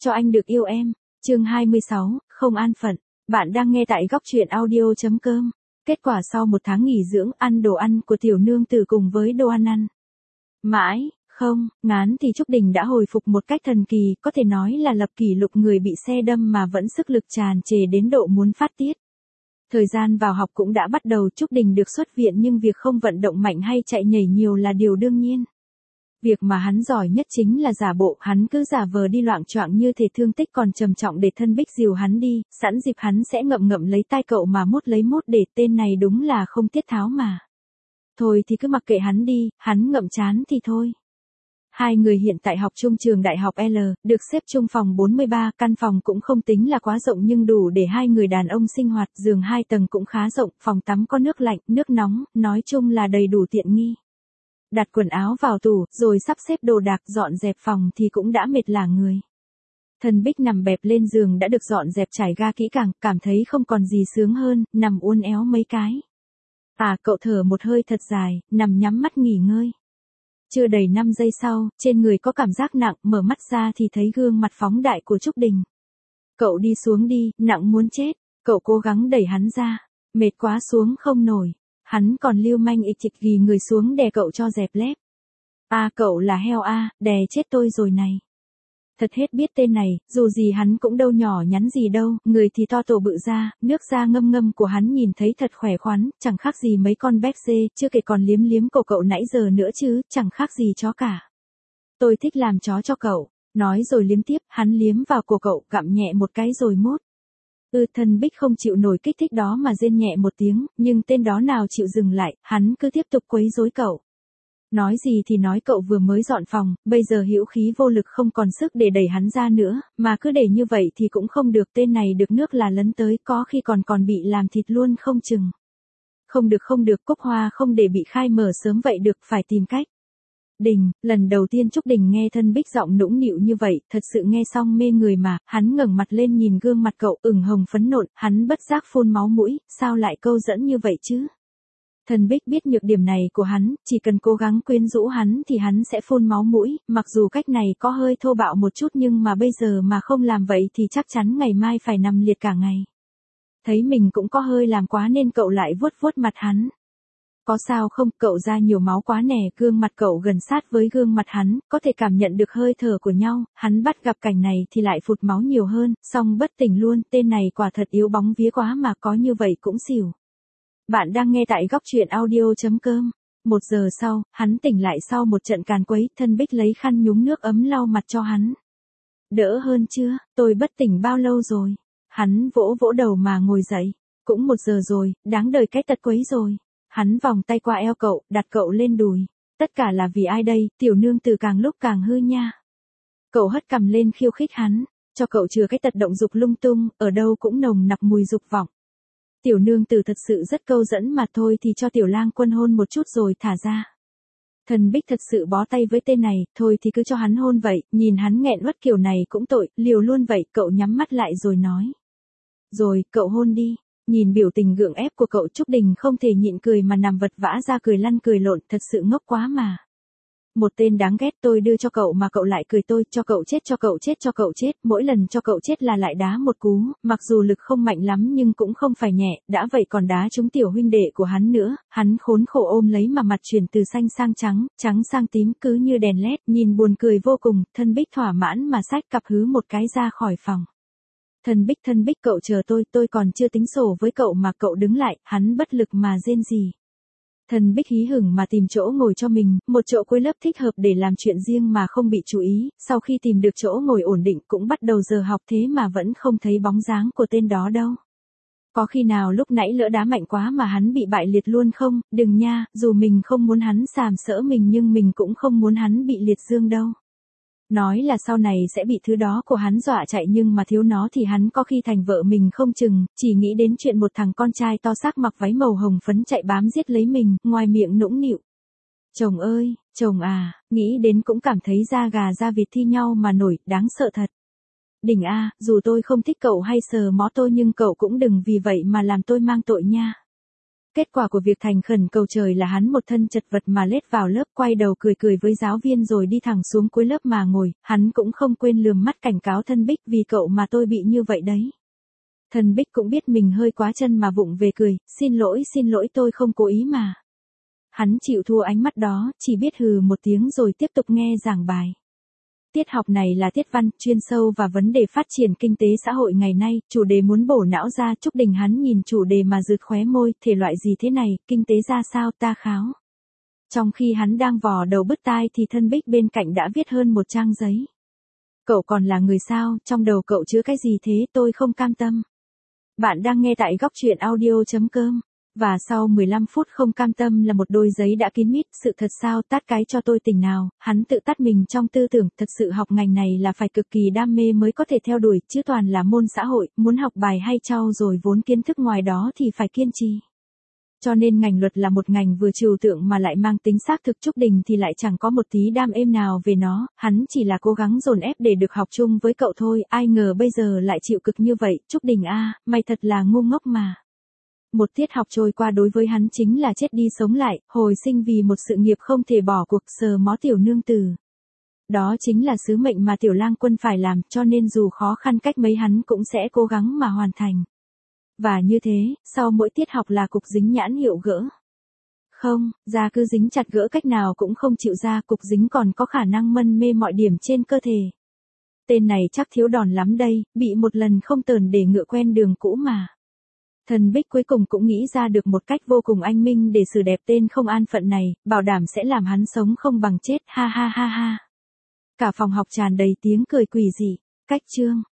cho anh được yêu em. Chương 26, không an phận. Bạn đang nghe tại góc truyện audio.com. Kết quả sau một tháng nghỉ dưỡng, ăn đồ ăn của tiểu nương tử cùng với đồ ăn. Mãi, không, ngán thì Trúc Đình đã hồi phục một cách thần kỳ, có thể nói là lập kỷ lục người bị xe đâm mà vẫn sức lực tràn trề đến độ muốn phát tiết. Thời gian vào học cũng đã bắt đầu, Trúc Đình được xuất viện nhưng việc không vận động mạnh hay chạy nhảy nhiều là điều đương nhiên. Việc mà hắn giỏi nhất chính là giả bộ, hắn cứ giả vờ đi loạng choạng như thể thương tích còn trầm trọng để Thân Bích dìu hắn đi, sẵn dịp hắn sẽ ngậm ngậm lấy tai cậu mà mút lấy mút, để tên này đúng là không tiết tháo mà. Thôi thì cứ mặc kệ hắn đi, hắn ngậm chán thì thôi. Hai người hiện tại học chung trường đại học L, được xếp chung phòng 43, căn phòng cũng không tính là quá rộng nhưng đủ để hai người đàn ông sinh hoạt, giường 2 tầng cũng khá rộng, phòng tắm có nước lạnh, nước nóng, nói chung là đầy đủ tiện nghi. Đặt quần áo vào tủ, rồi sắp xếp đồ đạc, dọn dẹp phòng thì cũng đã mệt lả người. Thân Bích nằm bẹp lên giường đã được dọn dẹp trải ga kỹ càng, cảm thấy không còn gì sướng hơn, nằm uốn éo mấy cái. Cậu thở một hơi thật dài, nằm nhắm mắt nghỉ ngơi. Chưa đầy 5 giây sau, trên người có cảm giác nặng, mở mắt ra thì thấy gương mặt phóng đại của Trúc Đình. Cậu đi xuống đi, nặng muốn chết. Cậu cố gắng đẩy hắn ra. Mệt quá xuống không nổi. Hắn còn lưu manh ịch chịch ghi người xuống đè cậu cho dẹp lép. Cậu là heo đè chết tôi rồi này. Thật hết biết tên này, dù gì hắn cũng đâu nhỏ nhắn gì đâu, người thì to tổ bự ra, nước da ngâm ngâm của hắn nhìn thấy thật khỏe khoắn, chẳng khác gì mấy con béc dê, chưa kể còn liếm liếm cổ cậu nãy giờ nữa chứ, chẳng khác gì chó cả. Tôi thích làm chó cho cậu, nói rồi liếm tiếp, hắn liếm vào cổ cậu, gặm nhẹ một cái rồi mốt. Thân Bích không chịu nổi kích thích đó mà rên nhẹ một tiếng, nhưng tên đó nào chịu dừng lại, hắn cứ tiếp tục quấy rối cậu. Nói gì thì nói, cậu vừa mới dọn phòng, bây giờ hữu khí vô lực không còn sức để đẩy hắn ra nữa, mà cứ để như vậy thì cũng không được, tên này được nước là lấn tới, có khi còn bị làm thịt luôn không chừng. Không được, Cúc Hoa không để bị khai mở sớm vậy được, phải tìm cách. Lần đầu tiên Trúc Đình nghe Thân Bích giọng nũng nịu như vậy, thật sự nghe xong mê người mà, hắn ngẩng mặt lên nhìn gương mặt cậu ửng hồng phấn nộn, hắn bất giác phun máu mũi, sao lại câu dẫn như vậy chứ? Thân Bích biết nhược điểm này của hắn, chỉ cần cố gắng quyến rũ hắn thì hắn sẽ phun máu mũi, mặc dù cách này có hơi thô bạo một chút nhưng mà bây giờ mà không làm vậy thì chắc chắn ngày mai phải nằm liệt cả ngày. Thấy mình cũng có hơi làm quá nên cậu lại vuốt vuốt mặt hắn. Có sao không, cậu ra nhiều máu quá nè, gương mặt cậu gần sát với gương mặt hắn, có thể cảm nhận được hơi thở của nhau, hắn bắt gặp cảnh này thì lại phụt máu nhiều hơn, xong bất tỉnh luôn, tên này quả thật yếu bóng vía quá mà có như vậy cũng xỉu. Bạn đang nghe tại góc truyện audio.com. 1 giờ sau, hắn tỉnh lại sau một trận càn quấy, Thân Bích lấy khăn nhúng nước ấm lau mặt cho hắn. Đỡ hơn chưa, tôi bất tỉnh bao lâu rồi? Hắn vỗ vỗ đầu mà ngồi dậy. Cũng 1 giờ rồi, đáng đời cái tật quấy rồi. Hắn vòng tay qua eo cậu, đặt cậu lên đùi. Tất cả là vì ai đây, tiểu nương tử càng lúc càng hư nha. Cậu hất cằm lên khiêu khích hắn, cho cậu chừa cái tật động dục lung tung, ở đâu cũng nồng nặc mùi dục vọng. Tiểu nương tử thật sự rất câu dẫn mà, thôi thì cho tiểu lang quân hôn một chút rồi thả ra. Thân Bích thật sự bó tay với tên này, thôi thì cứ cho hắn hôn vậy, nhìn hắn nghẹn uất kiểu này cũng tội, liều luôn vậy, cậu nhắm mắt lại rồi nói. Rồi, cậu hôn đi. Nhìn biểu tình gượng ép của cậu, Trúc Đình không thể nhịn cười mà nằm vật vã ra cười lăn cười lộn, thật sự ngốc quá mà. Một tên đáng ghét, tôi đưa cho cậu mà cậu lại cười tôi, cho cậu chết, mỗi lần cho cậu chết là lại đá một cú, mặc dù lực không mạnh lắm nhưng cũng không phải nhẹ, đã vậy còn đá trúng tiểu huynh đệ của hắn nữa, hắn khốn khổ ôm lấy mà mặt chuyển từ xanh sang trắng, trắng sang tím cứ như đèn led, nhìn buồn cười vô cùng, Thân Bích thỏa mãn mà xách cặp hứ một cái ra khỏi phòng. Thân Bích cậu chờ tôi còn chưa tính sổ với cậu mà, cậu đứng lại, hắn bất lực mà rên rỉ. Thân Bích hí hửng mà tìm chỗ ngồi cho mình, một chỗ cuối lớp thích hợp để làm chuyện riêng mà không bị chú ý, sau khi tìm được chỗ ngồi ổn định cũng bắt đầu giờ học, thế mà vẫn không thấy bóng dáng của tên đó đâu. Có khi nào lúc nãy lỡ đá mạnh quá mà hắn bị bại liệt luôn không? Đừng nha, dù mình không muốn hắn sàm sỡ mình nhưng mình cũng không muốn hắn bị liệt dương đâu. Nói là sau này sẽ bị thứ đó của hắn dọa chạy nhưng mà thiếu nó thì hắn có khi thành vợ mình không chừng, chỉ nghĩ đến chuyện một thằng con trai to xác mặc váy màu hồng phấn chạy bám giết lấy mình, ngoài miệng nũng nịu. Chồng ơi, chồng à, nghĩ đến cũng cảm thấy da gà da vịt thi nhau mà nổi, đáng sợ thật. Đình dù tôi không thích cậu hay sờ mó tôi nhưng cậu cũng đừng vì vậy mà làm tôi mang tội nha. Kết quả của việc thành khẩn cầu trời là hắn một thân chật vật mà lết vào lớp, quay đầu cười cười với giáo viên rồi đi thẳng xuống cuối lớp mà ngồi, hắn cũng không quên lườm mắt cảnh cáo thân Bích, vì cậu mà tôi bị như vậy đấy. Thân Bích cũng biết mình hơi quá chân mà vụng về cười, xin lỗi tôi không cố ý mà. Hắn chịu thua ánh mắt đó, chỉ biết hừ một tiếng rồi tiếp tục nghe giảng bài. Tiết học này là tiết văn, chuyên sâu vào vấn đề phát triển kinh tế xã hội ngày nay, chủ đề muốn bổ não ra. Trúc Đình hắn nhìn chủ đề mà rượt khóe môi, thể loại gì thế này, kinh tế ra sao ta kháo. Trong khi hắn đang vò đầu bứt tai thì thân Bích bên cạnh đã viết hơn một trang giấy. Cậu còn là người sao, trong đầu cậu chứa cái gì thế, tôi không cam tâm. Bạn đang nghe tại góc truyện audio.com. Và sau 15 phút không cam tâm là một đôi giấy đã kín mít, sự thật sao, tát cái cho tôi tỉnh nào, hắn tự tát mình trong tư tưởng, thật sự học ngành này là phải cực kỳ đam mê mới có thể theo đuổi, chứ toàn là môn xã hội, muốn học bài hay trau dồi vốn kiến thức ngoài đó thì phải kiên trì. Cho nên ngành luật là một ngành vừa trừu tượng mà lại mang tính xác thực. Trúc Đình thì lại chẳng có một tí đam êm nào về nó, hắn chỉ là cố gắng dồn ép để được học chung với cậu thôi, ai ngờ bây giờ lại chịu cực như vậy. Trúc Đình a, mày thật là ngu ngốc mà. Một tiết học trôi qua đối với hắn chính là chết đi sống lại, hồi sinh vì một sự nghiệp không thể bỏ cuộc, sờ mó tiểu nương tử. Đó chính là sứ mệnh mà Tiểu Lang Quân phải làm, cho nên dù khó khăn cách mấy hắn cũng sẽ cố gắng mà hoàn thành. Và như thế, sau mỗi tiết học là cục dính nhãn hiệu gỡ. Không, da cứ dính chặt gỡ cách nào cũng không chịu ra, cục dính còn có khả năng mân mê mọi điểm trên cơ thể. Tên này chắc thiếu đòn lắm đây, bị một lần không tờn để ngựa quen đường cũ mà. Thần Bích cuối cùng cũng nghĩ ra được một cách vô cùng anh minh để xử đẹp tên không an phận này, bảo đảm sẽ làm hắn sống không bằng chết, ha ha ha ha. Cả phòng học tràn đầy tiếng cười quỷ dị. Cách chương